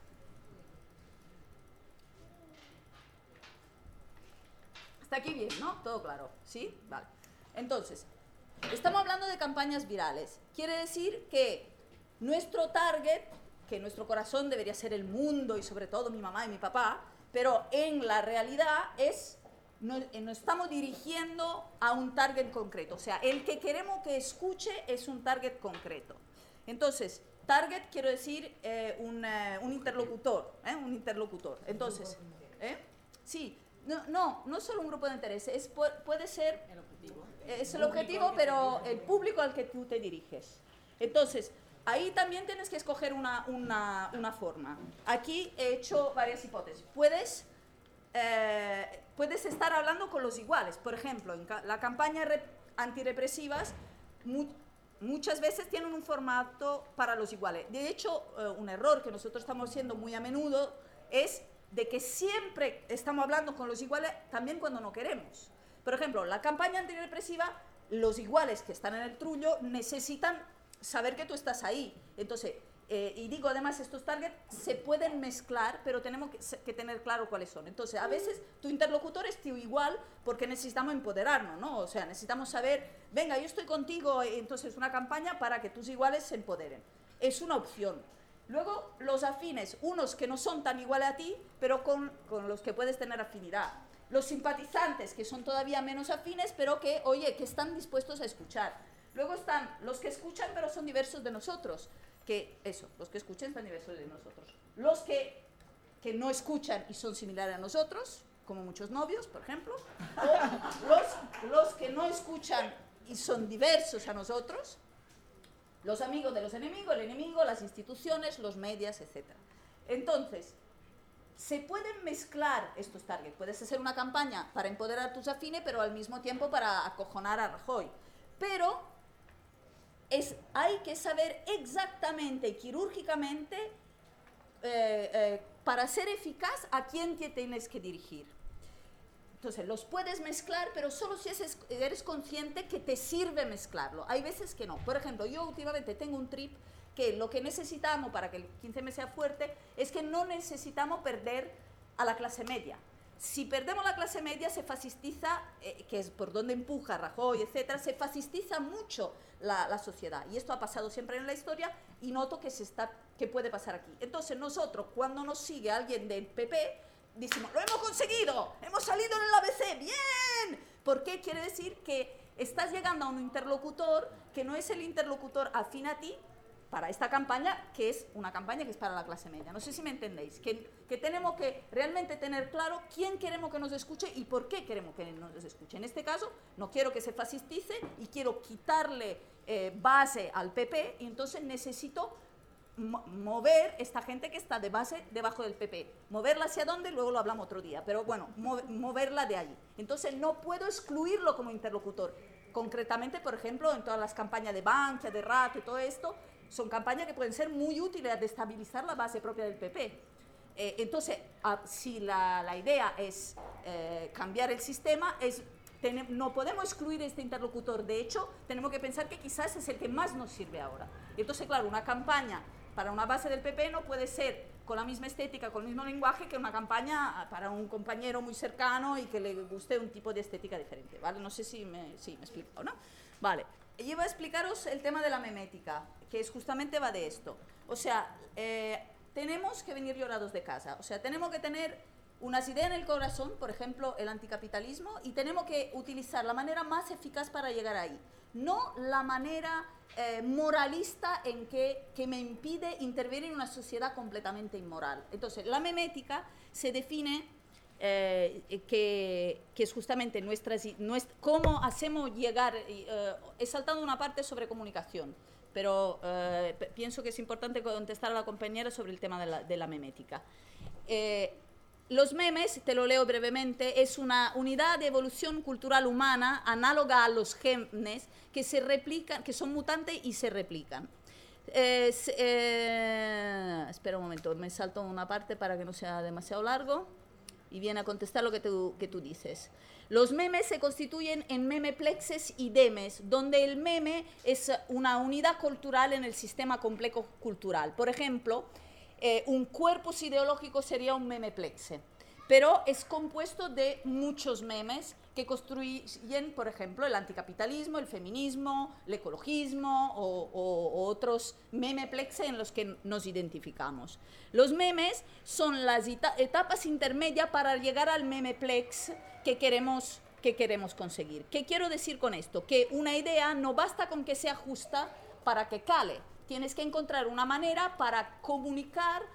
Speaker 1: Hasta aquí bien, ¿no? Todo claro, ¿sí? Vale. Entonces, estamos hablando de campañas virales. Quiere decir que nuestro target, que nuestro corazón debería ser el mundo y sobre todo mi mamá y mi papá, pero en la realidad nos estamos dirigiendo a un target concreto. O sea, el que queremos que escuche es un target concreto. Entonces, target quiero decir un interlocutor, un interlocutor. Entonces, sí, no solo un grupo de interés, puede ser...
Speaker 2: El objetivo.
Speaker 1: Es el objetivo, pero el público al que tú te diriges. Entonces, ahí también tienes que escoger una forma. Aquí he hecho varias hipótesis. Puedes estar hablando con los iguales. Por ejemplo, en la campaña antirrepresivas muchas veces tienen un formato para los iguales. De hecho, un error que nosotros estamos haciendo muy a menudo es de que siempre estamos hablando con los iguales también cuando no queremos. Por ejemplo, la campaña antirrepresiva, los iguales que están en el trullo necesitan saber que tú estás ahí. Entonces, y digo además, estos targets se pueden mezclar, pero tenemos que tener claro cuáles son. Entonces, a veces tu interlocutor es tu igual porque necesitamos empoderarnos, ¿no? O sea, necesitamos saber, venga, yo estoy contigo, entonces una campaña para que tus iguales se empoderen. Es una opción. Luego, los afines, unos que no son tan iguales a ti, pero con los que puedes tener afinidad. Los simpatizantes, que son todavía menos afines, pero que, oye, que están dispuestos a escuchar. Luego están los que escuchan, pero son diversos de nosotros. Los que escuchan están diversos de nosotros. Los que no escuchan y son similares a nosotros, como muchos novios, por ejemplo. O los que no escuchan y son diversos a nosotros. Los amigos de los enemigos, el enemigo, las instituciones, los medios, etc. Entonces, se pueden mezclar estos targets. Puedes hacer una campaña para empoderar a tus afines, pero al mismo tiempo para acojonar a Rajoy. Pero hay que saber exactamente y quirúrgicamente, para ser eficaz, a quién te tienes que dirigir. Entonces, los puedes mezclar, pero solo si eres consciente que te sirve mezclarlo. Hay veces que no. Por ejemplo, yo últimamente tengo un trip que lo que necesitamos para que el 15M sea fuerte es que no necesitamos perder a la clase media. Si perdemos la clase media, se fascistiza, que es por donde empuja Rajoy, etcétera, se fascistiza mucho la sociedad. Y esto ha pasado siempre en la historia y noto que puede pasar aquí. Entonces, nosotros, cuando nos sigue alguien del PP, decimos, ¡lo hemos conseguido! ¡Hemos salido en el ABC! ¡Bien! ¿Por qué? Quiere decir que estás llegando a un interlocutor que no es el interlocutor afín a ti para esta campaña, que es una campaña que es para la clase media. No sé si me entendéis, que tenemos que realmente tener claro quién queremos que nos escuche y por qué queremos que nos escuche. En este caso, no quiero que se fascistice y quiero quitarle base al PP, y entonces necesito mover esta gente que está de base debajo del PP. ¿Moverla hacia dónde? Luego lo hablamos otro día, pero bueno, moverla de ahí. Entonces no puedo excluirlo como interlocutor. Concretamente, por ejemplo, en todas las campañas de Bankia, de Rato y todo esto, son campañas que pueden ser muy útiles a destabilizar la base propia del PP. Entonces, si la idea es cambiar el sistema, es no podemos excluir este interlocutor. De hecho, tenemos que pensar que quizás es el que más nos sirve ahora. Entonces, claro, una campaña para una base del PP no puede ser con la misma estética, con el mismo lenguaje que una campaña para un compañero muy cercano y que le guste un tipo de estética diferente, ¿vale? No sé si me explico, ¿no? Vale, yo voy a explicaros el tema de la memética, que justamente va de esto. O sea, tenemos que venir llorados de casa, o sea, tenemos que tener unas ideas en el corazón, por ejemplo, el anticapitalismo, y tenemos que utilizar la manera más eficaz para llegar ahí, no la manera moralista en que me impide intervenir en una sociedad completamente inmoral. Entonces, la memética se define que es justamente cómo hacemos llegar, he saltado una parte sobre comunicación, pero pienso que es importante contestar a la compañera sobre el tema de la memética. Los memes, te lo leo brevemente, es una unidad de evolución cultural humana análoga a los genes que se replican, que son mutantes y se replican. Espera un momento, me salto una parte para que no sea demasiado largo y viene a contestar lo que tú dices. Los memes se constituyen en memeplexes y demes, donde el meme es una unidad cultural en el sistema complejo cultural. Por ejemplo, un corpus ideológico sería un memeplexe, pero es compuesto de muchos memes que construyen, por ejemplo, el anticapitalismo, el feminismo, el ecologismo o otros memeplexes en los que nos identificamos. Los memes son las etapas intermedias para llegar al memeplex que queremos conseguir. ¿Qué quiero decir con esto? Que una idea no basta con que sea justa para que cale. Tienes que encontrar una manera para comunicar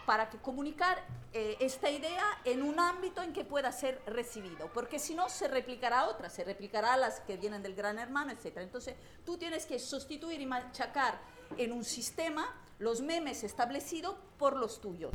Speaker 1: esta idea en un ámbito en que pueda ser recibido, porque si no se replicará otra, se replicará las que vienen del Gran Hermano, etc. Entonces tú tienes que sustituir y machacar en un sistema los memes establecidos por los tuyos.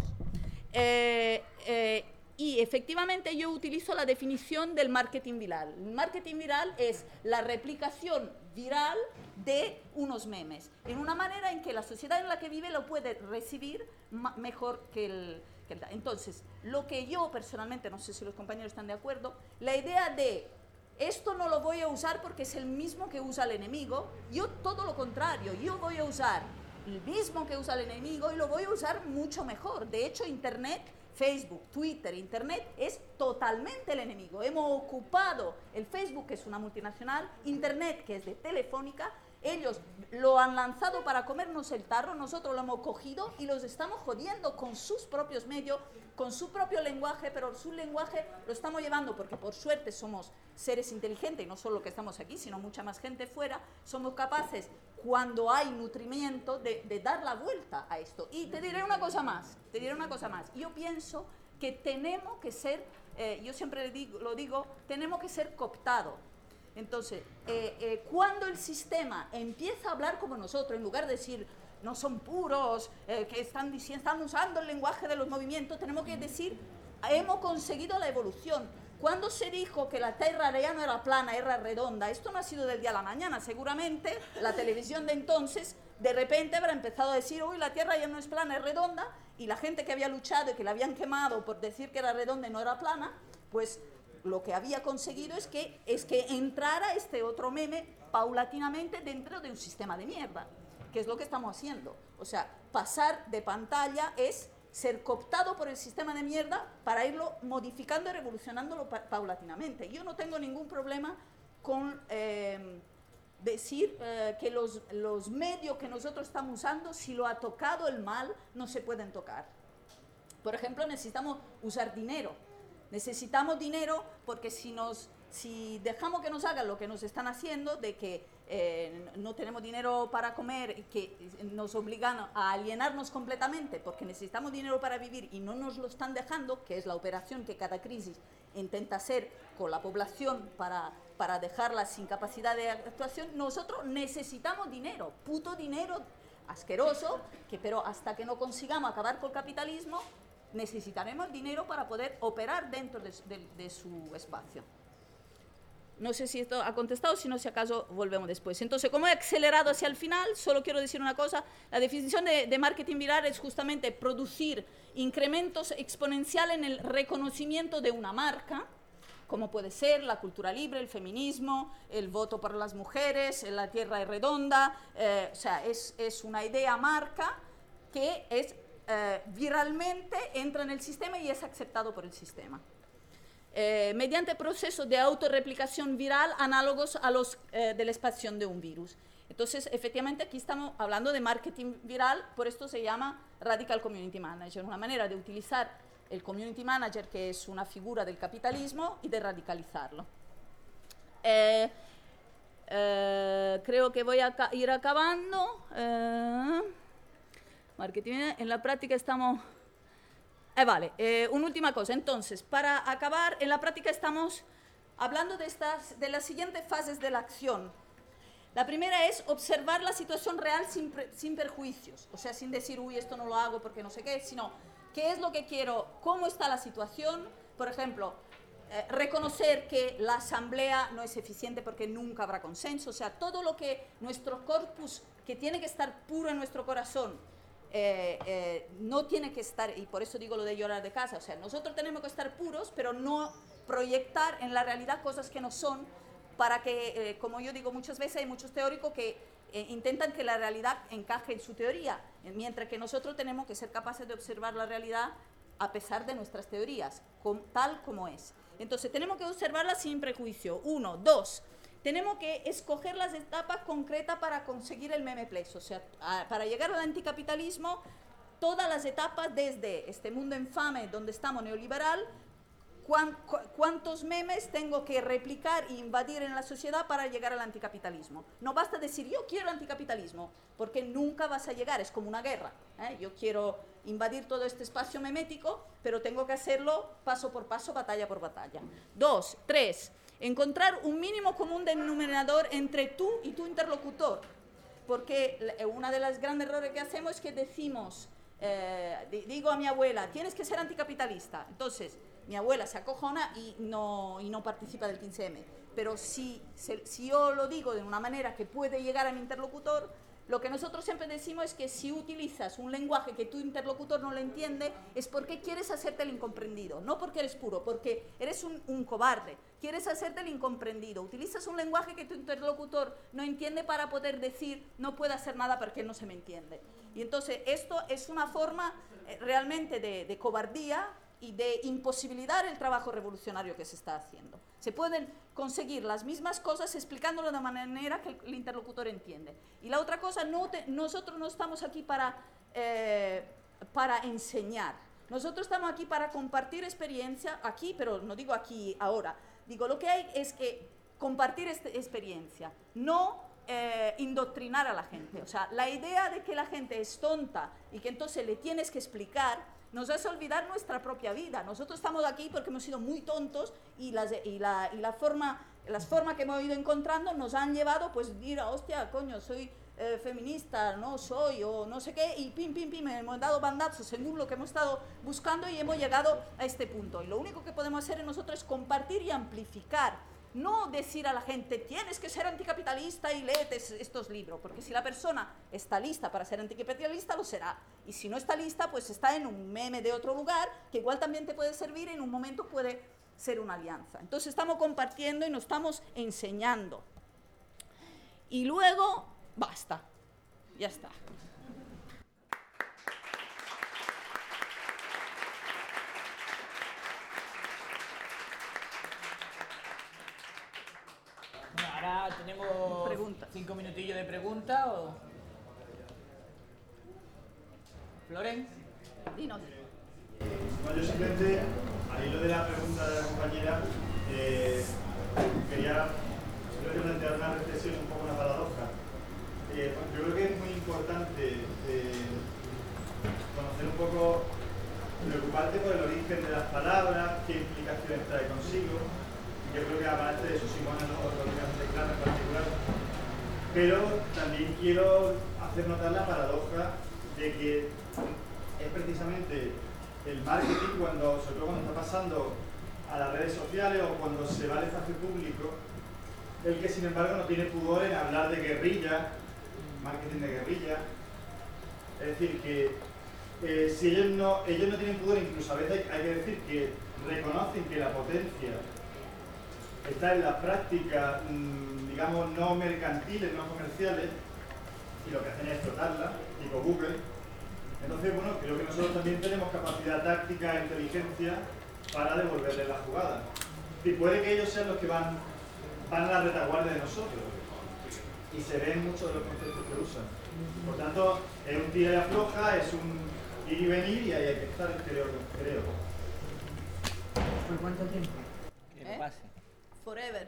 Speaker 1: Y efectivamente yo utilizo la definición del marketing viral. El marketing viral es la replicación viral de unos memes, en una manera en que la sociedad en la que vive lo puede recibir mejor que el... Entonces, lo que yo personalmente, no sé si los compañeros están de acuerdo, la idea de esto no lo voy a usar porque es el mismo que usa el enemigo, yo todo lo contrario, yo voy a usar el mismo que usa el enemigo y lo voy a usar mucho mejor. De hecho, Internet, Facebook, Twitter, Internet es totalmente el enemigo. Hemos ocupado el Facebook, que es una multinacional, Internet, que es de Telefónica. Ellos lo han lanzado para comernos el tarro, nosotros lo hemos cogido y los estamos jodiendo con sus propios medios, con su propio lenguaje, pero su lenguaje lo estamos llevando porque por suerte somos seres inteligentes, y no solo que estamos aquí, sino mucha más gente fuera, somos capaces, cuando hay nutrimiento, de dar la vuelta a esto. Y te diré una cosa más, yo pienso que tenemos que ser, yo siempre lo digo, tenemos que ser cooptados. Entonces, cuando el sistema empieza a hablar como nosotros, en lugar de decir, no son puros, que están usando el lenguaje de los movimientos, tenemos que decir, hemos conseguido la evolución. Cuando se dijo que la Tierra ya no era plana, era redonda, esto no ha sido del día a la mañana, seguramente la televisión de entonces de repente habrá empezado a decir, uy, la Tierra ya no es plana, es redonda, y la gente que había luchado y que la habían quemado por decir que era redonda y no era plana, pues lo que había conseguido es que entrara este otro meme paulatinamente dentro de un sistema de mierda, que es lo que estamos haciendo. O sea, pasar de pantalla es ser cooptado por el sistema de mierda para irlo modificando y revolucionándolo paulatinamente. Yo no tengo ningún problema con decir que los medios que nosotros estamos usando, si lo ha tocado el mal, no se pueden tocar. Por ejemplo, necesitamos usar dinero. Necesitamos dinero porque si dejamos que nos hagan lo que nos están haciendo, de que no tenemos dinero para comer, que nos obligan a alienarnos completamente porque necesitamos dinero para vivir y no nos lo están dejando, que es la operación que cada crisis intenta hacer con la población para dejarla sin capacidad de actuación, nosotros necesitamos dinero, puto dinero asqueroso, pero hasta que no consigamos acabar con el capitalismo, necesitaremos dinero para poder operar dentro de su espacio. No sé si esto ha contestado, si no, si acaso volvemos después. Entonces, como he acelerado hacia el final, solo quiero decir una cosa. La definición de marketing viral es justamente producir incrementos exponenciales en el reconocimiento de una marca como puede ser la cultura libre, el feminismo, el voto por las mujeres, la tierra es redonda, o sea, es una idea marca que es viralmente entra en el sistema y es aceptado por el sistema. Mediante procesos de autorreplicación viral análogos a los de la expansión de un virus. Entonces, efectivamente, aquí estamos hablando de marketing viral, por esto se llama Radical Community Manager, una manera de utilizar el Community Manager, que es una figura del capitalismo, y de radicalizarlo. Creo que voy a ir acabando. Marketing, en la práctica estamos... vale, una última cosa. Entonces, para acabar, en la práctica estamos hablando de las siguientes fases de la acción. La primera es observar la situación real sin perjuicios, o sea, sin decir, uy, esto no lo hago porque no sé qué, sino, ¿qué es lo que quiero? ¿Cómo está la situación? Por ejemplo, reconocer que la asamblea no es eficiente porque nunca habrá consenso, o sea, todo lo que nuestro corpus, que tiene que estar puro en nuestro corazón, no tiene que estar, y por eso digo lo de llorar de casa, o sea, nosotros tenemos que estar puros, pero no proyectar en la realidad cosas que no son, para que, como yo digo muchas veces, hay muchos teóricos que intentan que la realidad encaje en su teoría, mientras que nosotros tenemos que ser capaces de observar la realidad a pesar de nuestras teorías, tal como es. Entonces, tenemos que observarla sin prejuicio. 1, 2, tenemos que escoger las etapas concretas para conseguir el meme place, o sea, para llegar al anticapitalismo, todas las etapas desde este mundo infame donde estamos neoliberal, ¿cuántos memes tengo que replicar e invadir en la sociedad para llegar al anticapitalismo? No basta decir, yo quiero anticapitalismo, porque nunca vas a llegar, es como una guerra. Yo quiero invadir todo este espacio memético, pero tengo que hacerlo paso por paso, batalla por batalla. 2, 3, encontrar un mínimo común denominador entre tú y tu interlocutor, porque uno de los grandes errores que hacemos es que decimos, digo a mi abuela, tienes que ser anticapitalista, entonces mi abuela se acojona y no participa del 15M. Pero si yo lo digo de una manera que puede llegar a mi interlocutor, lo que nosotros siempre decimos es que si utilizas un lenguaje que tu interlocutor no lo entiende, es porque quieres hacerte el incomprendido, no porque eres puro, porque eres un cobarde, quieres hacerte el incomprendido, utilizas un lenguaje que tu interlocutor no entiende para poder decir, no puedo hacer nada porque no se me entiende. Y entonces esto es una forma realmente de cobardía y de imposibilitar el trabajo revolucionario que se está haciendo. Se pueden conseguir las mismas cosas explicándolo de una manera que el interlocutor entiende. Y la otra cosa, nosotros no estamos aquí para enseñar. Nosotros estamos aquí para compartir experiencia, aquí, pero no digo aquí ahora. Digo, lo que hay es que compartir esta experiencia, no indoctrinar a la gente. O sea, la idea de que la gente es tonta y que entonces le tienes que explicar, nos hace olvidar nuestra propia vida. Nosotros estamos aquí porque hemos sido muy tontos y las formas que hemos ido encontrando nos han llevado, pues, ir a, hostia, coño, soy feminista, no soy, o no sé qué, y pim, pim, pim, hemos dado bandazos según lo que hemos estado buscando y hemos llegado a este punto. Y lo único que podemos hacer nosotros es compartir y amplificar. No decir a la gente, tienes que ser anticapitalista y léete estos libros, porque si la persona está lista para ser anticapitalista, lo será. Y si no está lista, pues está en un meme de otro lugar, que igual también te puede servir, y en un momento puede ser una alianza. Entonces estamos compartiendo y nos estamos enseñando. Y luego, basta, ya está.
Speaker 2: Ahora tenemos 5 minutillos de preguntas. ¿Floren?
Speaker 1: Dinos.
Speaker 3: Bueno, yo simplemente, al hilo de la pregunta de la compañera, quería plantear una reflexión, un poco una paradoja. Yo creo que es muy importante conocer un poco, preocuparte por el origen de las palabras, qué implicaciones trae consigo. Yo creo que aparte de eso, Simona no lo tiene bastante claro en particular, pero también quiero hacer notar la paradoja de que es precisamente el marketing, sobre todo cuando está pasando a las redes sociales o cuando se va al espacio público, el que sin embargo no tiene pudor en hablar de guerrilla, marketing de guerrilla. Es decir, que si ellos no tienen pudor, incluso a veces hay que decir que reconocen que la potencia está en las prácticas, digamos, no mercantiles, no comerciales, y lo que hacen es explotarlas, tipo Google. Entonces, bueno, creo que nosotros también tenemos capacidad táctica e inteligencia para devolverles la jugada. Y puede que ellos sean los que van a la retaguardia de nosotros, y se ven muchos de los conceptos que usan. Por tanto, es un tira y afloja, es un ir y venir, y ahí hay que estar, creo.
Speaker 2: ¿Por cuánto tiempo? Que lo pase.
Speaker 1: Forever.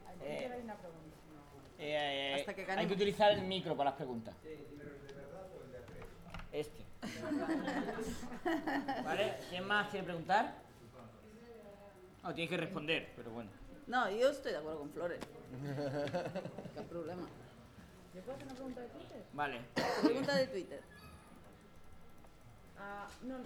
Speaker 1: Hasta que
Speaker 2: hay que utilizar el micro para las preguntas. Este. ¿Vale? ¿Quién más quiere preguntar? No, tienes que responder, pero bueno.
Speaker 1: No, yo estoy de acuerdo con Flores. ¿Qué problema?
Speaker 4: ¿Me puedo hacer una pregunta de Twitter?
Speaker 2: Vale.
Speaker 1: Pregunta de Twitter.
Speaker 4: No.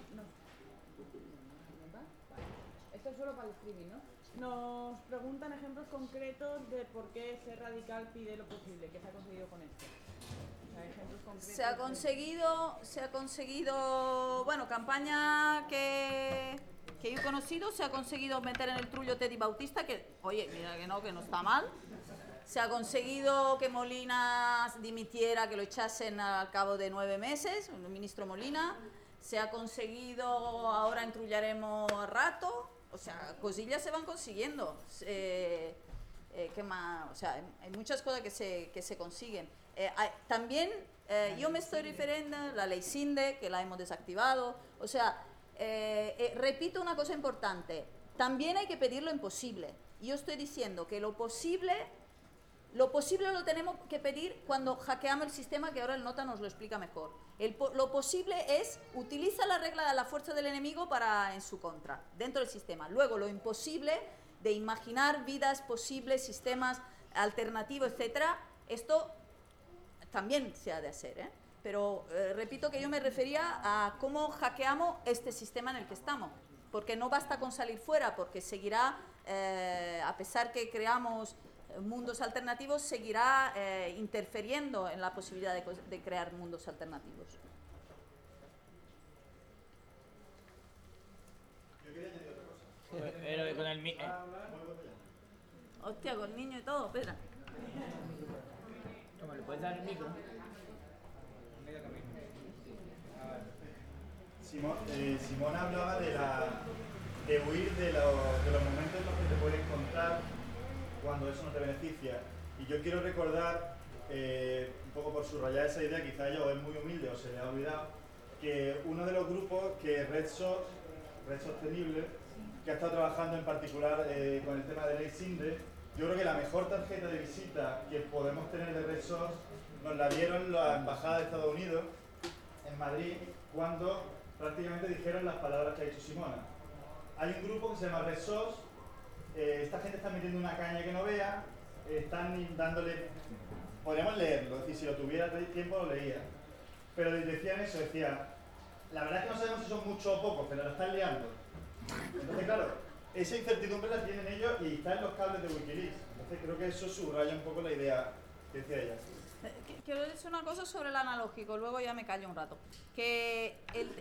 Speaker 4: Vale. Esto es solo para el streaming, ¿no? Nos preguntan ejemplos concretos de por qué Ser Radical pide lo posible. ¿Qué se ha conseguido con esto? O sea, ejemplos concretos.
Speaker 1: Se ha conseguido, bueno, campaña que yo he conocido, se ha conseguido meter en el trullo Teddy Bautista, que, oye, mira que no está mal. Se ha conseguido que Molina dimitiera, que lo echasen al cabo de 9 meses, el ministro Molina. Se ha conseguido, ahora entrullaremos a Rato. O sea, cosillas se van consiguiendo. ¿Qué más? O sea, hay muchas cosas que se consiguen. También yo me estoy refiriendo a la ley Sinde, que la hemos desactivado. O sea, repito una cosa importante. También hay que pedir lo imposible. Yo estoy diciendo que lo posible lo tenemos que pedir cuando hackeamos el sistema, que ahora el Nota nos lo explica mejor. Lo posible es, utiliza la regla de la fuerza del enemigo en su contra, dentro del sistema. Luego, lo imposible de imaginar vidas posibles, sistemas alternativos, etcétera, esto también se ha de hacer, ¿eh? Pero repito que yo me refería a cómo hackeamos este sistema en el que estamos, porque no basta con salir fuera, porque seguirá, a pesar que creamos mundos alternativos, seguirá interfiriendo en la posibilidad de crear mundos alternativos.
Speaker 3: Yo quería añadir otra cosa.
Speaker 2: Pero con el
Speaker 1: Hostia, con el niño y todo, espera.
Speaker 2: Toma, ¿le puedes dar el micro?
Speaker 3: Simona hablaba de huir de los momentos en los que te puedes encontrar cuando eso no te beneficia. Y yo quiero recordar, un poco por subrayar esa idea, quizá ella es muy humilde o se le ha olvidado, que uno de los grupos que Red Sostenible, que ha estado trabajando en particular con el tema de ley Sinde, yo creo que la mejor tarjeta de visita que podemos tener de Red Sos nos la dieron la Embajada de Estados Unidos en Madrid, cuando prácticamente dijeron las palabras que ha dicho Simona. Hay un grupo que se llama Red Sos. Esta gente está metiendo una caña que no vea, están dándole... Podríamos leerlo, es decir, si lo tuviera tiempo lo leía. Pero decían eso, decían, la verdad es que no sabemos si son muchos o pocos, pero la están liando. Entonces, claro, esa incertidumbre la tienen ellos y está en los cables de Wikileaks. Entonces creo que eso subraya un poco la idea que decía ella.
Speaker 1: Quiero decir una cosa sobre el analógico, luego ya me callo un rato. Que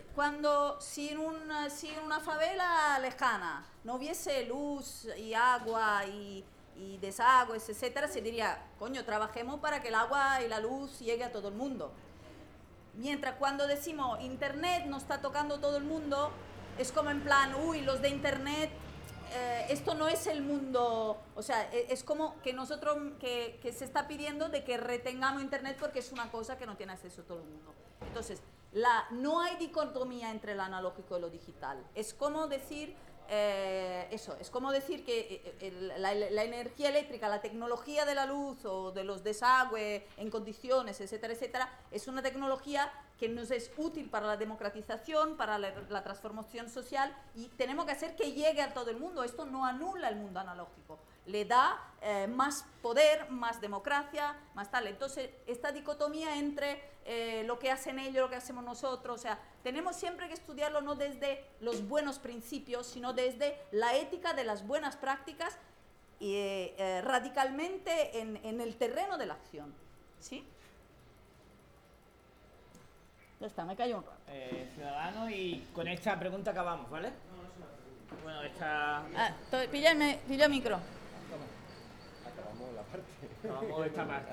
Speaker 1: si en una favela lejana no hubiese luz y agua y desagües, etcétera, se diría, coño, trabajemos para que el agua y la luz llegue a todo el mundo. Mientras cuando decimos Internet nos está tocando todo el mundo, es como en plan, uy, los de Internet, esto no es el mundo, o sea, es como que nosotros, que se está pidiendo de que retengamos Internet porque es una cosa que no tiene acceso todo el mundo. Entonces, no hay dicotomía entre lo analógico y lo digital. Es como decir, es como decir que la energía eléctrica, la tecnología de la luz o de los desagües en condiciones, etcétera, etcétera, es una tecnología que nos es útil para la democratización, para la transformación social, y tenemos que hacer que llegue a todo el mundo. Esto no anula el mundo analógico, le da más poder, más democracia, más tal. Entonces, esta dicotomía entre lo que hacen ellos, lo que hacemos nosotros, o sea, tenemos siempre que estudiarlo no desde los buenos principios, sino desde la ética de las buenas prácticas y radicalmente en el terreno de la acción. ¿Sí? Ya está, me callo un rato.
Speaker 2: Ciudadano, y con esta pregunta acabamos, ¿vale? Bueno, esta...
Speaker 1: Pilla el micro.
Speaker 2: Vamos esta parte.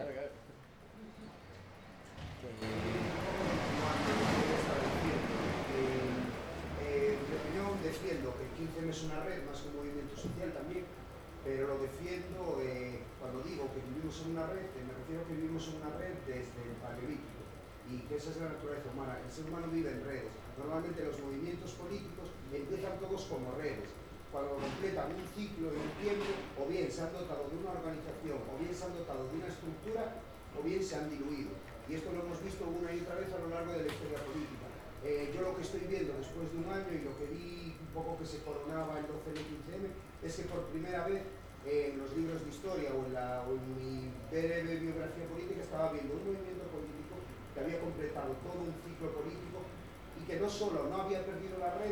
Speaker 5: En mi opinión defiendo que el 15M es una red más que un movimiento social también, pero lo defiendo cuando digo que vivimos en una red, me refiero a que vivimos en una red desde el paleolítico y que esa es la naturaleza humana. El ser humano vive en redes. Normalmente los movimientos políticos empiezan todos como redes. Cuando completan un ciclo y un tiempo, o bien se han dotado de una organización, o bien se han dotado de una estructura, o bien se han diluido. Y esto lo hemos visto una y otra vez a lo largo de la historia política. Yo lo que estoy viendo después de un año y lo que vi un poco que se coronaba el 12 y el 15M es que por primera vez en los libros de historia o en mi breve biografía política estaba viendo un movimiento político que había completado todo un ciclo político y que no solo no había perdido la red,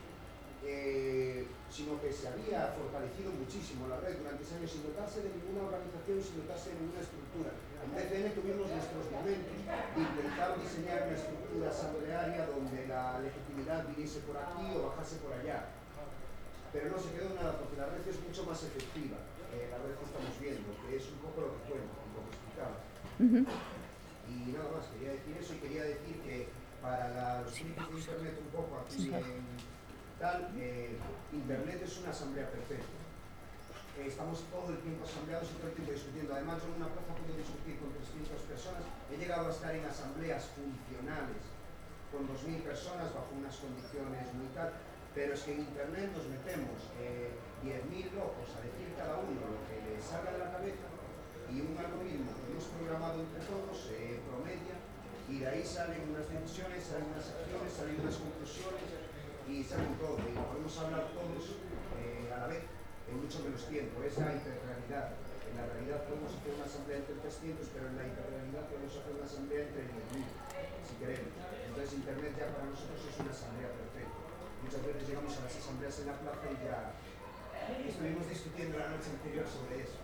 Speaker 5: sino que se había fortalecido muchísimo la red durante ese año sin dotarse de ninguna organización, sin dotarse de ninguna estructura. En DCN tuvimos nuestros momentos de intentar diseñar una estructura asamblearia donde la legitimidad viniese por aquí o bajase por allá. Pero no se quedó nada porque la red es mucho más efectiva. La red que estamos viendo, que es un poco lo que cuento, lo que explicaba. Y nada más, quería decir eso y quería decir que para los críticos de Internet un poco aquí Internet es una asamblea perfecta. Estamos todo el tiempo asambleados y todo el tiempo discutiendo. Además, yo en una plaza puedo discutir con 300 personas. He llegado a estar en asambleas funcionales con 2000 personas bajo unas condiciones muy tal. Pero es que en Internet nos metemos 10.000 locos a decir cada uno lo que les salga de la cabeza y un algoritmo que hemos programado entre todos promedia y de ahí salen unas decisiones, salen unas acciones, salen unas conclusiones y salen todo. Y podemos hablar todos a la vez en mucho menos tiempo. Es la hiperrealidad. En la realidad podemos hacer una asamblea entre 300, pero en la hiperrealidad podemos hacer una asamblea entre 10.000, si queremos. Entonces Internet ya para nosotros es una asamblea perfecta. Muchas veces llegamos a las asambleas en la plaza y ya estuvimos discutiendo la noche anterior sobre eso.